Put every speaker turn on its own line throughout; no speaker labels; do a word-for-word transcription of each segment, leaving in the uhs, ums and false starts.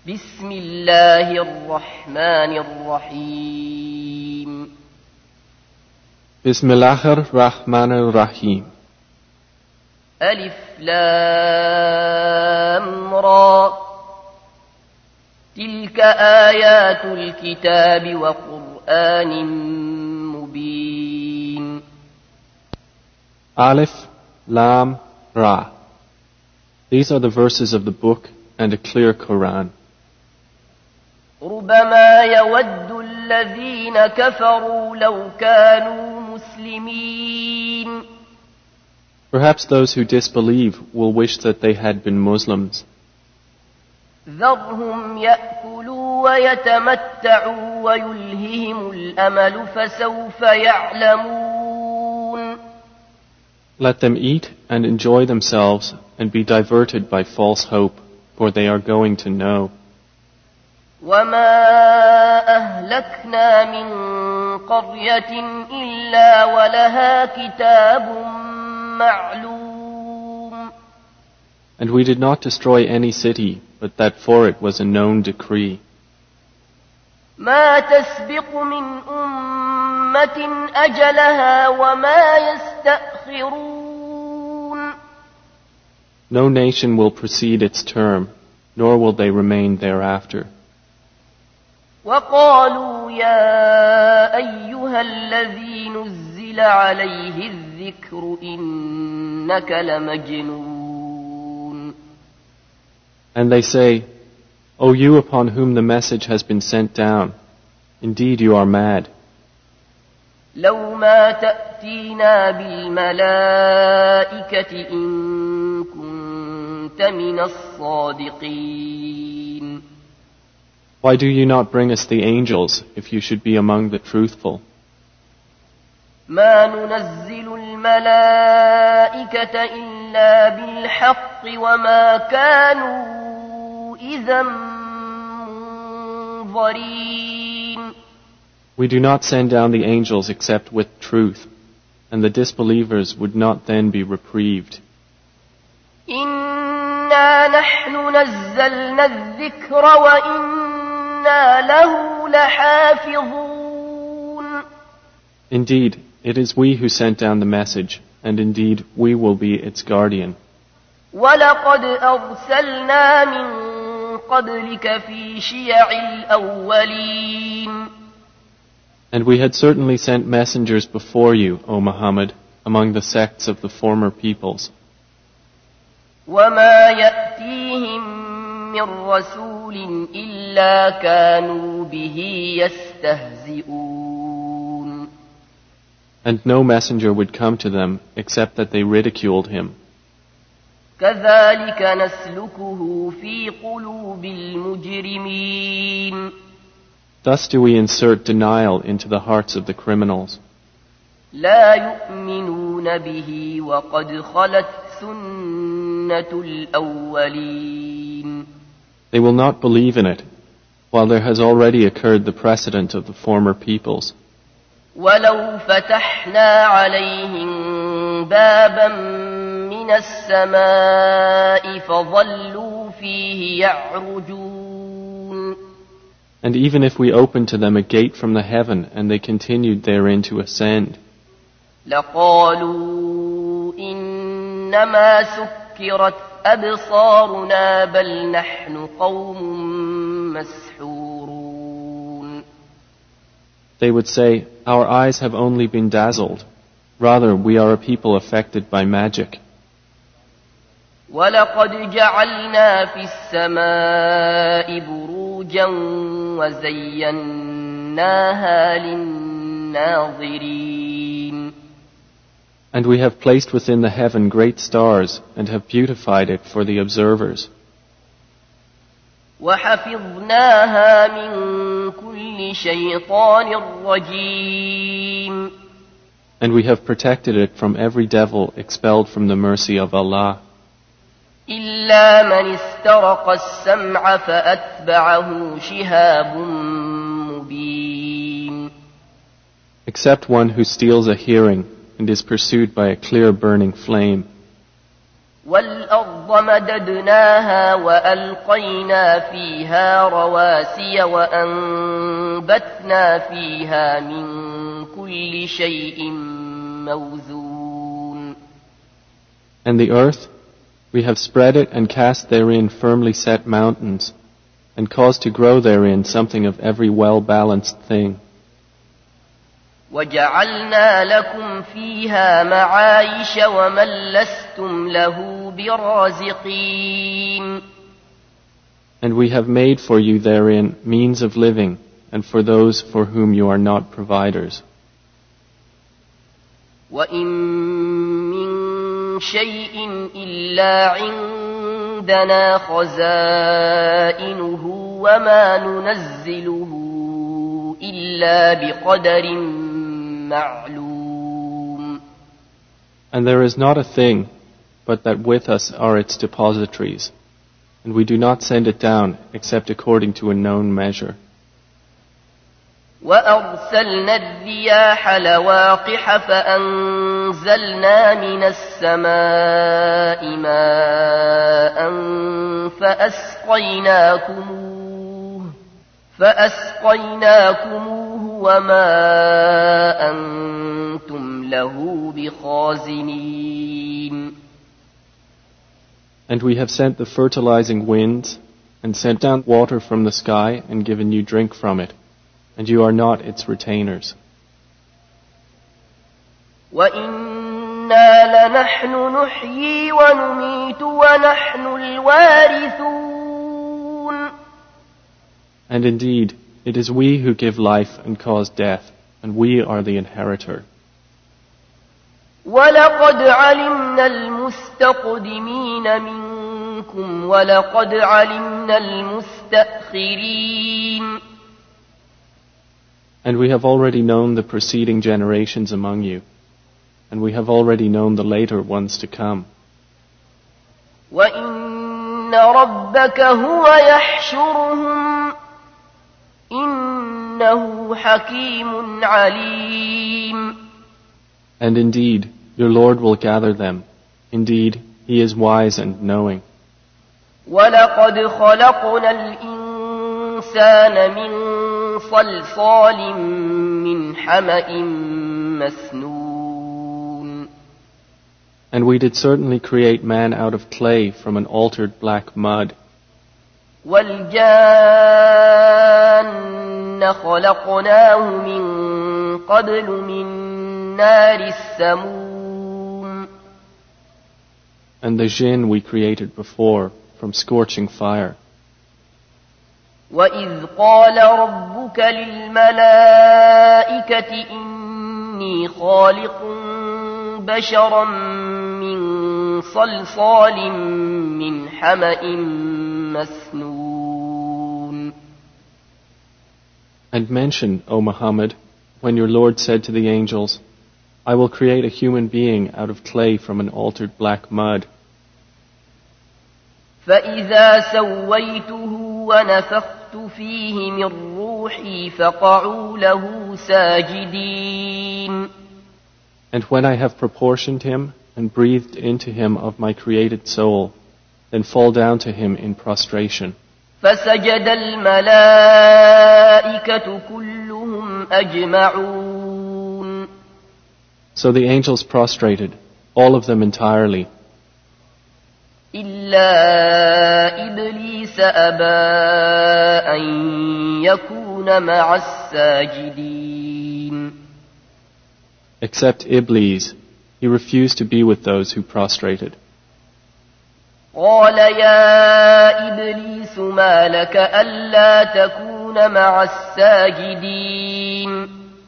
بسم الله الرحمن الرحيم
بسم الله الرحمن الرحيم
ألف لام را تلك آيات الكتاب وقرآن مبين
Alif, Lam, Ra. These are the verses of the book and a clear Quran.
ربما يود الذين كفروا لو كانوا مسلمين
Perhaps those who disbelieve will wish that they had been Muslims.
ذرهم يأكلوا ويتمتعوا ويلههم الأمل فسوف يعلمون
Let them eat and enjoy themselves and be diverted by false hope, for they are going to know.
وما أهلكنا من قرية إلا ولها كتاب معلوم
And we did not destroy any city, but that for it was a known decree.
ما تسبق من أمة أجلها وما يستأخرون
No nation will precede its term, nor will they remain thereafter.
وقالوا يا أيها الذي نزل عليه الذكر إنك لمجنون
And they say, O you upon whom the message has been sent down, indeed you are mad.
لو ما تأتينا بالملائكة إن كنت من الصادقين
Why do you not bring us the angels if you should be among the truthful?
ما ننزل الملائكة إلا بالحق وما كانوا إذا منظرين
We do not send down the angels except with truth, and the disbelievers would not then be reprieved.
إنا نحن نزلنا الذكر وإنا له لحافظون
Indeed, it is we who sent down the message, and indeed we will be its guardian.
ولقد أرسلنا من قبلك في شيع الأولين
And we had certainly sent messengers before you, O Muhammad, among the sects of the former peoples.
وما يأتيهم من رسول إلا كانوا به يستهزئون
And no messenger would come to them except that they ridiculed him.
كذلك نسلكه في قلوب المجرمين
Thus do we insert denial into the hearts of the criminals.
لا يؤمنون به وقد خلت سنة الأولين
They will not believe in it, while there has already occurred the precedent of the former peoples.
ولو فتحنا عليهم بابا من السماء فظلوا فيه يعرجون
And even if we opened to them a gate from the heaven and they continued therein to ascend,
لقالوا إنما سكرت أبصارنا بل نحن قوم مسحورون
they would say, Our eyes have only been dazzled. Rather, we are a people affected by magic.
ولقد جعلنا في السماء بروجا وزيناها للناظرين
And we have placed within the heaven great stars and have beautified it for the observers.
وحفظناها من كل شيطان رجيم
And we have protected it from every devil expelled from the mercy of Allah.
إلا من استرق السمع فأتبعه شهاب مبين
Except one who steals a hearing and is pursued by a clear burning flame.
والأرض مددناها وألقينا فيها رواسي وأنبتنا فيها من كل شيء موزون.
And the earth, we have spread it and cast therein firmly set mountains, and caused to grow therein something of every well-balanced thing.
وَجَعَلْنَا لَكُمْ فِيهَا مَعَايِشَ وَمَن لَّسْتُمْ لَهُ بِرَازِقِينَ.
And we have made for you therein means of living, and for those for whom you are not providers.
وَإِن مِّن شَيْءٍ إِلَّا عِندَنَا خَزَائِنُهُ وَمَا نُنَزِّلُهُ إِلَّا بِقَدَرٍ معلوم.
And there is not a thing but that with us are its depositories, and we do not send it down except according to a known measure.
وَأَرْسَلْنَا الرِّيَاحَ لَوَاقِحَ فَأَنزَلْنَا مِنَ السَّمَاءِ مَاءً فَأَسْقَيْنَاكُمُوهُ فَأَسْقَيْنَاكُمُوهُ وَمَا أَنْتُمْ لَهُ بِخَازِنِينَ.
And we have sent the fertilizing winds, and sent down water from the sky, and given you drink from it, and you are not its retainers.
وَإِنَّا لَنَحْنُ نُحْيِي وَنُمِيتُ وَنَحْنُ الْوَارِثُونَ.
And indeed, it is we who give life and cause death, and we are the inheritor.
وَلَقَدْ عَلِمْنَا الْمُسْتَقْدِمِينَ مِنكُمْ وَلَقَدْ عَلِمْنَا الْمُسْتَأْخِرِينَ.
And we have already known the preceding generations among you, and we have already known the later ones to come.
وَإِنَّ رَبَّكَ هُوَ يَحْشُرُهُمْ إِنَّهُ حَكِيمٌ عَلِيمٌ.
And indeed, your Lord will gather them. Indeed, He is wise and knowing.
وَلَقَدْ خَلَقْنَا الْإِنسَانَ مِنْ صَلْصَالٍ مِّنْ حَمَإٍ مَّسْنُونٍ.
And we did certainly create man out of clay from an altered black mud.
وَالْجَانَّ خَلَقْنَاهُ مِنْ قَبْلُ مِنْ نَارِ السَّمُومِ.
And the jinn we created before from scorching fire.
وَإِذْ قَالَ رَبُّكَ لِلْمَلَائِكَةِ إِنِّي خَالِقٌ بَشَرًا مِّن صَلْصَالٍ مِّنْ حَمَإٍ مَّسْنُونٍ.
And mention, O Muhammad, when your Lord said to the angels, I will create a human being out of clay from an altered black mud.
فَإِذَا سَوَّيْتُهُ وَنَفَخْتُ فِيهِ مِنْ رُوحِي فَقَعُوا لَهُ سَاجِدِينَ.
And when I have proportioned him and breathed into him of my created soul, then fall down to him in prostration.
فَسَجَدَ الْمَلَائِكَةُ كُلُّهُمْ أَجْمَعُونَ.
So the angels prostrated, all of them entirely,
إِلَّا إِبْلِيسَ أَبَى أَن يَكُونَ مَعَ السَّاجِدِينَ.
except Iblis. He refused to be with those who prostrated.
قال يا إبليس ما لك ألا تكون مع الساجدين.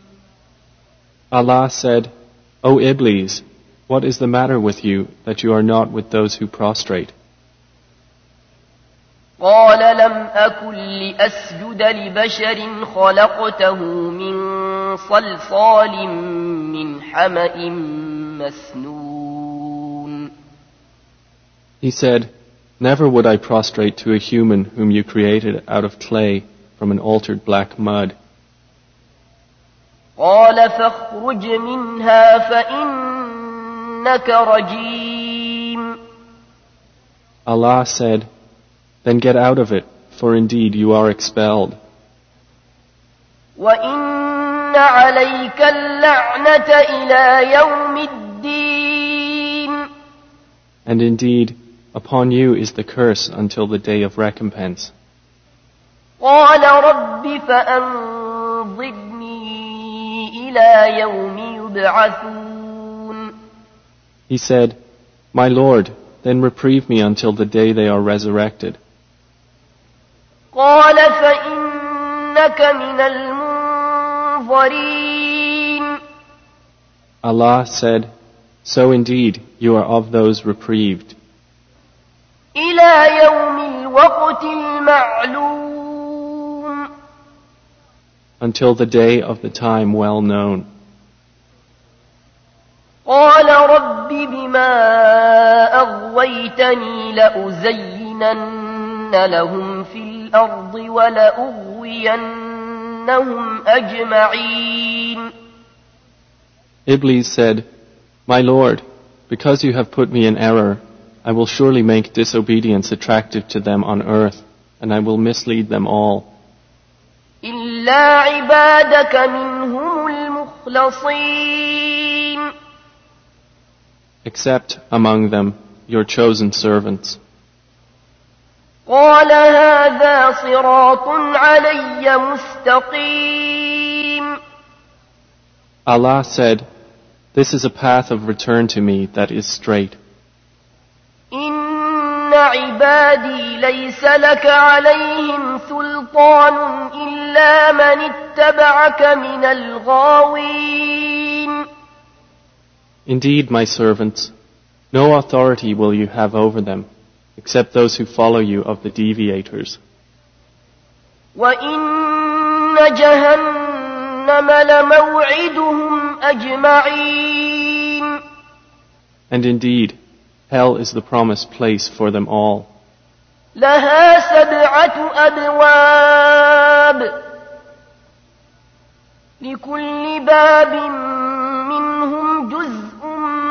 Allah said, O Iblis, what is the matter with you that you are not with those who prostrate?
قال لم أكن لأسجد لبشر خلقته من صلصال من حمأ مسنون.
He said, Never would I prostrate to a human whom you created out of clay from an altered black mud.
قال فاخرج منها فإنك رجيم.
Allah said, "Then get out of it, for indeed you are expelled.
وَإِنَّ عَلَيْكَ اللَّعْنَةَ إِلَى يَوْمِ الدِّينِ
And indeed, upon you is the curse until the day of recompense."
قَالَ رَبِّ فَأَنظِرْنِي إِلَى يَوْمِ يُبْعَثُونَ
He said, "My Lord, then reprieve me until the day they are resurrected."
قَالَ فَإِنَّكَ مِنَ الْمُنظَرِينَ
Allah said, "So indeed you are of those reprieved,
إِلَى يَوْمِ الْوَقْتِ الْمَعْلُومِ
until the day of the time well known."
قَالَ رَبِّ بِمَا أَغْوَيْتَنِي لَأُزَيِّنَنَّ لَهُمْ فِي الْأَرْضِ وَلَأُغْوِيَنَّهُمْ أَجْمَعِينَ
Iblis said, "My Lord, because you have put me in error, I will surely make disobedience attractive to them on earth, and I will mislead them all,
إِلَّا عِبَادَكَ مِنْهُمُ الْمُخْلَصِينَ
except among them your chosen servants."
قَالَ هَذَا صِرَاطٌ عَلَيَّ مُسْتَقِيمٌ
Allah said, "This is a path of return to me that is straight.
إِنَّ عِبَادِي لَيْسَ لَكَ عَلَيْهِمْ سُلْطَانٌ إِلَّا مَنِ اتَّبَعَكَ مِنَ الْغَاوِينَ
Indeed, my servants, no authority will you have over them, except those who follow you of the deviators.
وَإِنَّ جَهَنَّمَ لَمَوْعِدُهُمْ أَجْمَعِينَ
And indeed, hell is the promised place for them all.
لَهَا سَبْعَةُ أَبْوَابٍ لِكُلِّ بَابٍ مِّنْهُمْ جُزْءٌ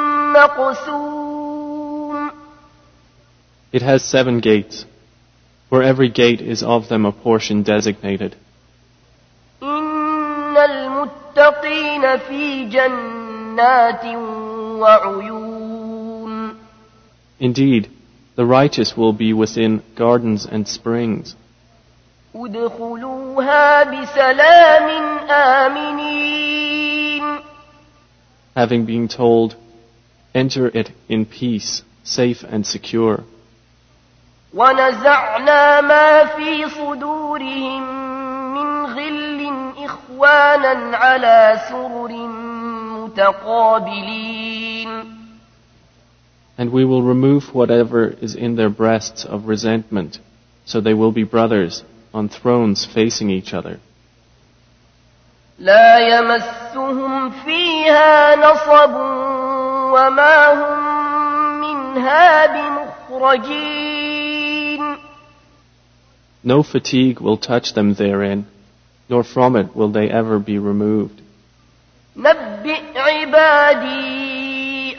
مَّقْسُومٌ
It has seven gates. For every gate is of them a portion designated.
إِنَّ الْمُتَّقِينَ فِي جَنَّاتٍ وَعُيُونٍ
Indeed, the righteous will be within gardens and springs.
ادخلوها بسلام آمنين
Having been told, enter it in peace, safe and secure.
ونزعنا ما في صدورهم من غل إخوانا على سرر متقابلين
And we will remove whatever is in their breasts of resentment, so they will be brothers on thrones facing each other.
لا يمسهم فيها نصب وما هم منها بمخرجين
No fatigue will touch them therein, nor from it will they ever be removed.
نبئ عبادي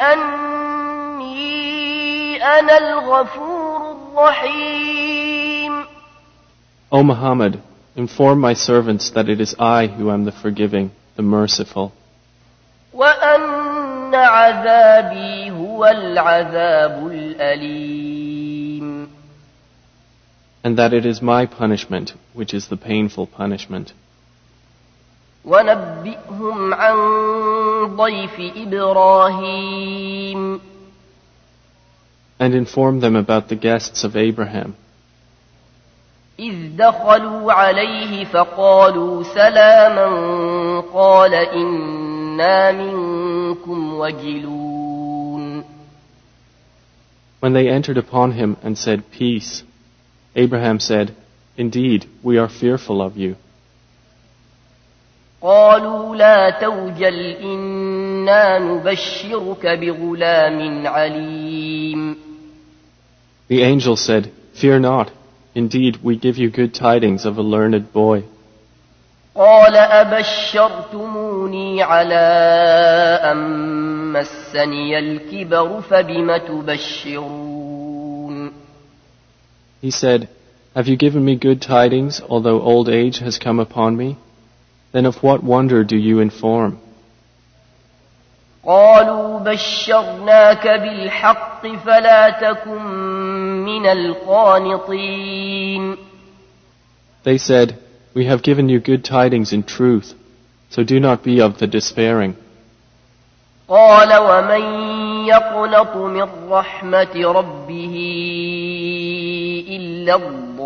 أني أنا الغفور الرحيم
O Muhammad, inform my servants that it is I who am the forgiving, the merciful,
وأن عذابي هو العذاب الأليم
and that it is my punishment which is the painful punishment.
ونبئهم عن ضيف إبراهيم
And inform them about the guests of Abraham,
إذ دخلوا عليه فقالوا سلاما قال إنا منكم وجلون
when they entered upon him and said, Peace. Abraham said, Indeed, we are fearful of you.
قالوا لا توجل إنا نبشرك بغلام عليم
The angel said, Fear not. Indeed, we give you good tidings of a learned boy.
قال أبشرتموني على أن مسني الكبر فبم تبشرون
He said, "Have you given me good tidings, although old age has come upon me? Then of what wonder do you inform?"
قالوا بشرناك بالحق فلا تكن من القانطين.
They said, "We have given you good tidings in truth, so do not be of the despairing."
قال ومن يقنط من رحمة ربه إلا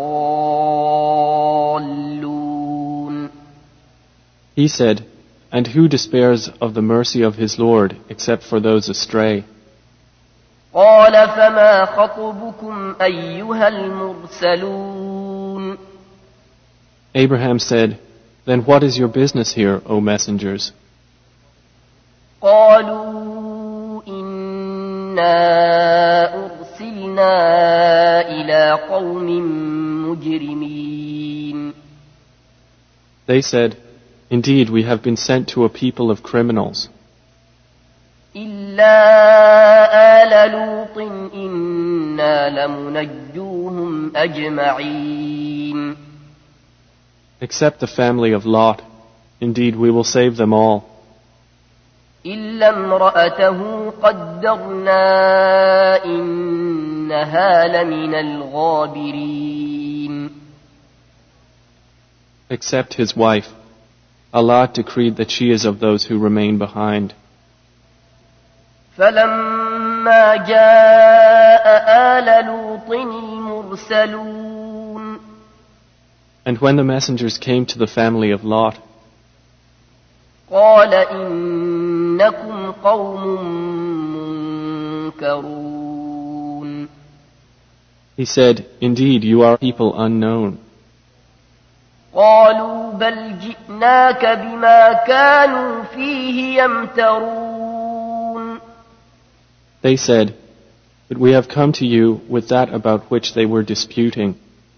الضالون.
He said, "And who despairs of the mercy of his Lord except for those astray?"
قال فما خطبكم أيها المرسلون.
Abraham said, "Then what is your business here, O messengers?"
قالوا إنا أرسلنا إلى قوم مجرمين.
They said, "Indeed, we have been sent to a people of criminals.
إلا آل لوط إنا لمنجوهم أجمعين.
Except the family of Lot. Indeed, we will save them all.
إلا امرأته قدرنا إنها لمن الغابرين.
Except his wife. Allah decreed that she is of those who remain behind.
فلما جاء آل لوط المرسلون.
And when the messengers came to the family of Lot,
قال إنكم قوم منكرون.
he said, "Indeed, you are people unknown."
قالوا بل جئناك بما كانوا فيه يمترون.
They said, "But we have come to you with that about which they were disputing.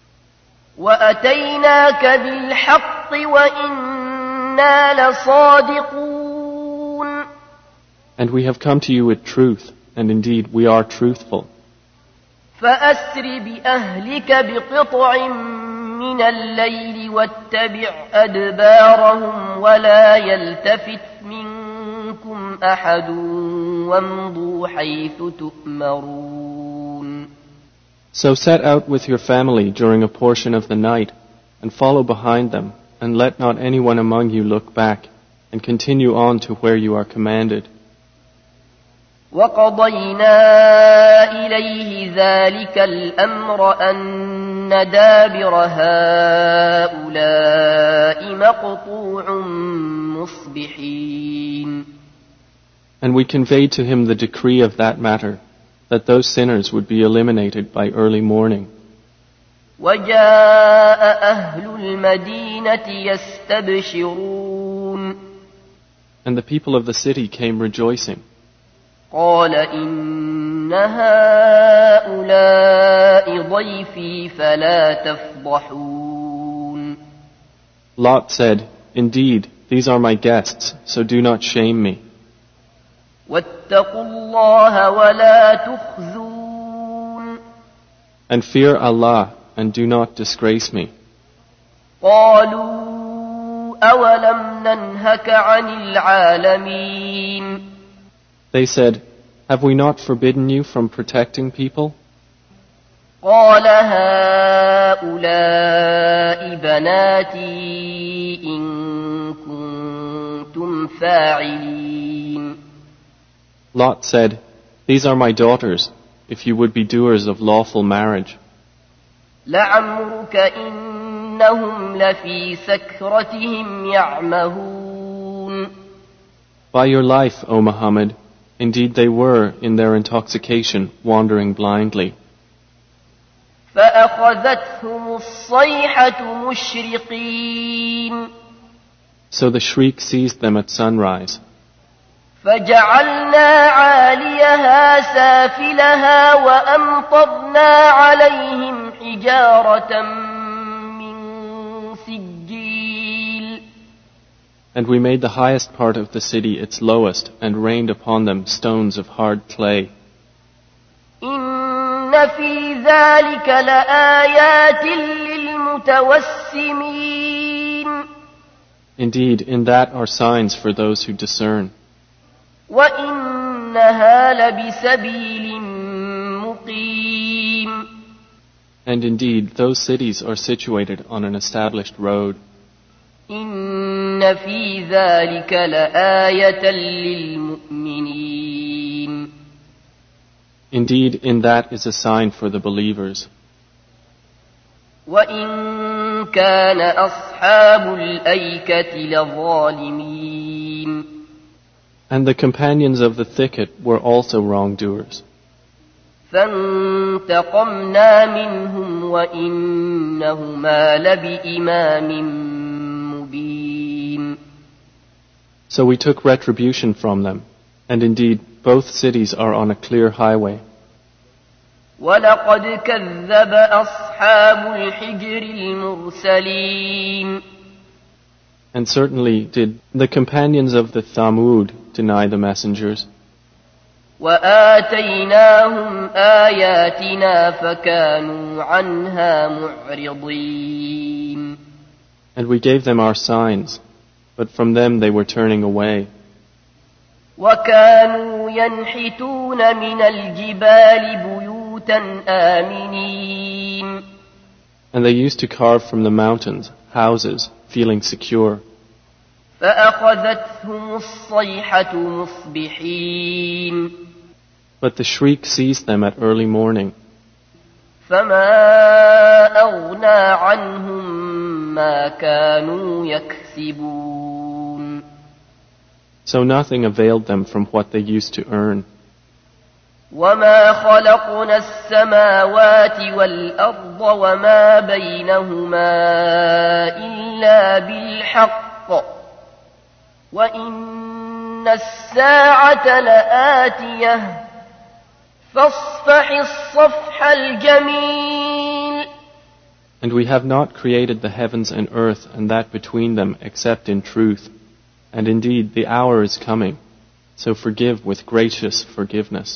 وأتيناك بالحق وإنا لصادقون.
And we have come to you with truth, and indeed we are truthful.
فأسر بأهلك بقطع من الليل واتبع أدبارهم ولا يلتفت منكم أحد وامضوا حيث تؤمرون.
So set out with your family during a portion of the night, and follow behind them, and let not anyone among you look back, and continue on to where you are commanded.
وقضينا إليه ذلك الأمر أن دابر هؤلاء مقطوع مصبحين.
And we conveyed to him the decree of that matter, that those sinners would be eliminated by early morning.
وجاء أهل المدينة يستبشرون.
And the people of the city came rejoicing.
قال إن هؤلاء ضيفي فلا تفضحون.
Lot said, "Indeed, these are my guests, so do not shame me.
واتقوا الله ولا تخزون.
And fear Allah, and do not disgrace me."
قالوا أولم ننهك عن العالمين.
They said, "Have we not forbidden you from protecting people?"
قال هؤلاء بناتي إن كنتم فاعلين.
Lot said, "These are my daughters, if you would be doers of lawful marriage.
لعمرك إنهم لفي سكرتهم يعمهون.
By your life, O Muhammad, indeed they were, in their intoxication, wandering blindly.
فأخذتهم الصيحة مشرقين.
So the shriek seized them at sunrise.
فجعلنا عاليها سافلها وأمطرنا عليهم حجارة من سجيل.
And we made the highest part of the city its lowest, and rained upon them stones of hard clay.
إن في ذلك لآيات للمتوسمين.
Indeed, in that are signs for those who discern.
وإنها لبسبيل مقيم.
And indeed, those cities are situated on an established road.
إن في ذلك لآية للمؤمنين.
Indeed, in that is a sign for the believers.
وإن كان أصحاب الأيكة لظالمين.
And the companions of the thicket were also wrongdoers.
فانتقمنا منهم وإنهما لبإمام مبين.
So we took retribution from them, and indeed both cities are on a clear highway.
ولقد كذب أصحاب الحجر المرسلين.
And certainly did the companions of the Thamud deny the messengers.
وآتيناهم آياتنا فكانوا عنها معرضين.
And we gave them our signs, but from them they were turning away.
وكانوا ينحتون من الجبال بيوتا آمنين.
And they used to carve from the mountains houses, feeling secure.
فأخذتهم الصيحة مصبحين.
But the shriek seized them at early morning.
فما أغنى عنهم ما كانوا يكسبون.
So nothing availed them from what they used to earn.
وما خلقنا السماوات والأرض وما بينهما إلا بالحق وإن الساعة لآتية فاصفح الصفح الجميل.
And we have not created the heavens and earth and that between them except in truth. And indeed the hour is coming, so forgive with gracious forgiveness.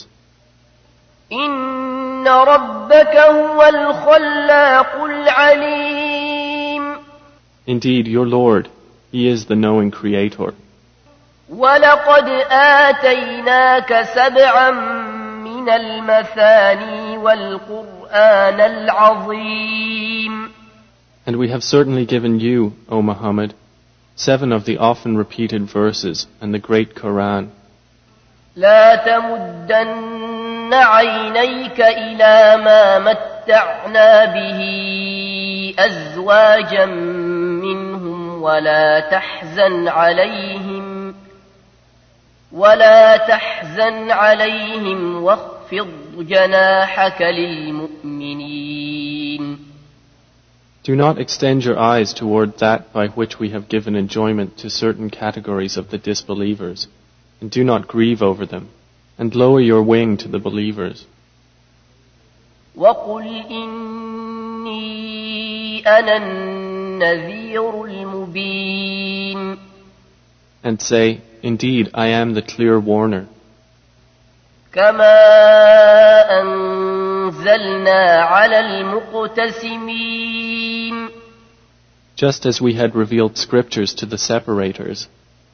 إن ربك هو الخلاق العليم.
Indeed, your Lord, He is the knowing Creator.
ولقد آتيناك سبعا من المثاني والقرآن العظيم.
And we have certainly given you, O Muhammad, seven of the often repeated verses and the great Quran.
لا تمدن عينيك إلى ما متعنا به أزواجا منهم ولا تحزن عليهم ولا تحزن عليهم واخفض جناحك للمؤمنين.
Do not extend your eyes toward that by which we have given enjoyment to certain categories of the disbelievers, and do not grieve over them, and lower your wing to the believers.
وَقُلْ إِنِّي أَنَا النَّذِيرُ الْمُبِينُ.
And say, indeed, I am the clear warner.
كَمَا أَنزَلْنَا عَلَى الْمُقْتَسِمِينَ.
Just as we had revealed scriptures to the separators,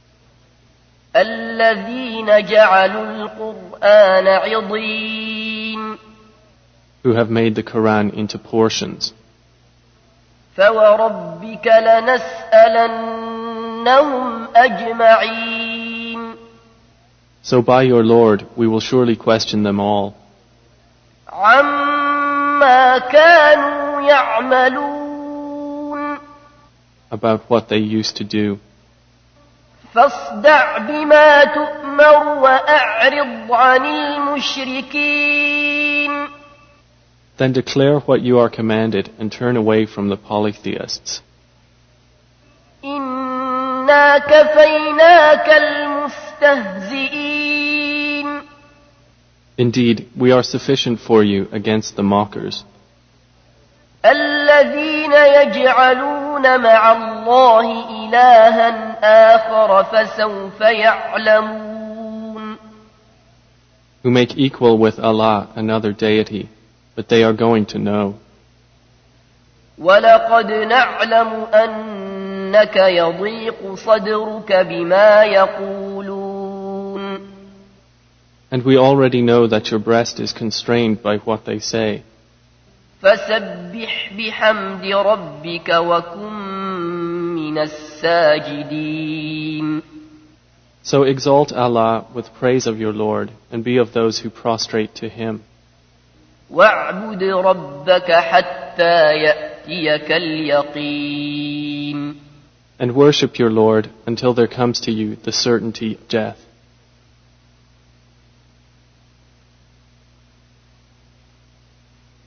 الَّذِينَ جَعَلُوا الْقُرْآنَ عِضِينَ.
who have made the Quran into portions.
فَوَرَبِّكَ لَنَسْأَلَنَّهُمْ أَجْمَعِينَ.
So by your Lord, we will surely question them all.
عَمَّا كَانُوا يَعْمَلُونَ.
About what they used to do.
فاصدع بما تؤمر وأعرض عن المشركين.
Then declare what you are commanded and turn away from the polytheists.
إنا كفيناك المستهزئين.
Indeed, we are sufficient for you against the mockers.
الذين يجعلون مع الله إلها آخر فسوف يعلمون.
Who make equal with Allah another deity, but they are going to know.
وَلَقَدْ نَعْلَمُ أَنَّكَ يَضِيقُ صَدْرُكَ بِمَا يَقُولُونَ.
And we already know that your breast is constrained by what they say.
فَسَبِّحْ بِحَمْدِ رَبِّكَ وَكُن مِّنَ السَّاجِدِينَ.
So exalt Allah with praise of your Lord, and be of those who prostrate to Him.
وَاعْبُدْ رَبَّكَ حَتَّى يَأْتِيَكَ الْيَقِينُ.
And worship your Lord until there comes to you the certainty of death.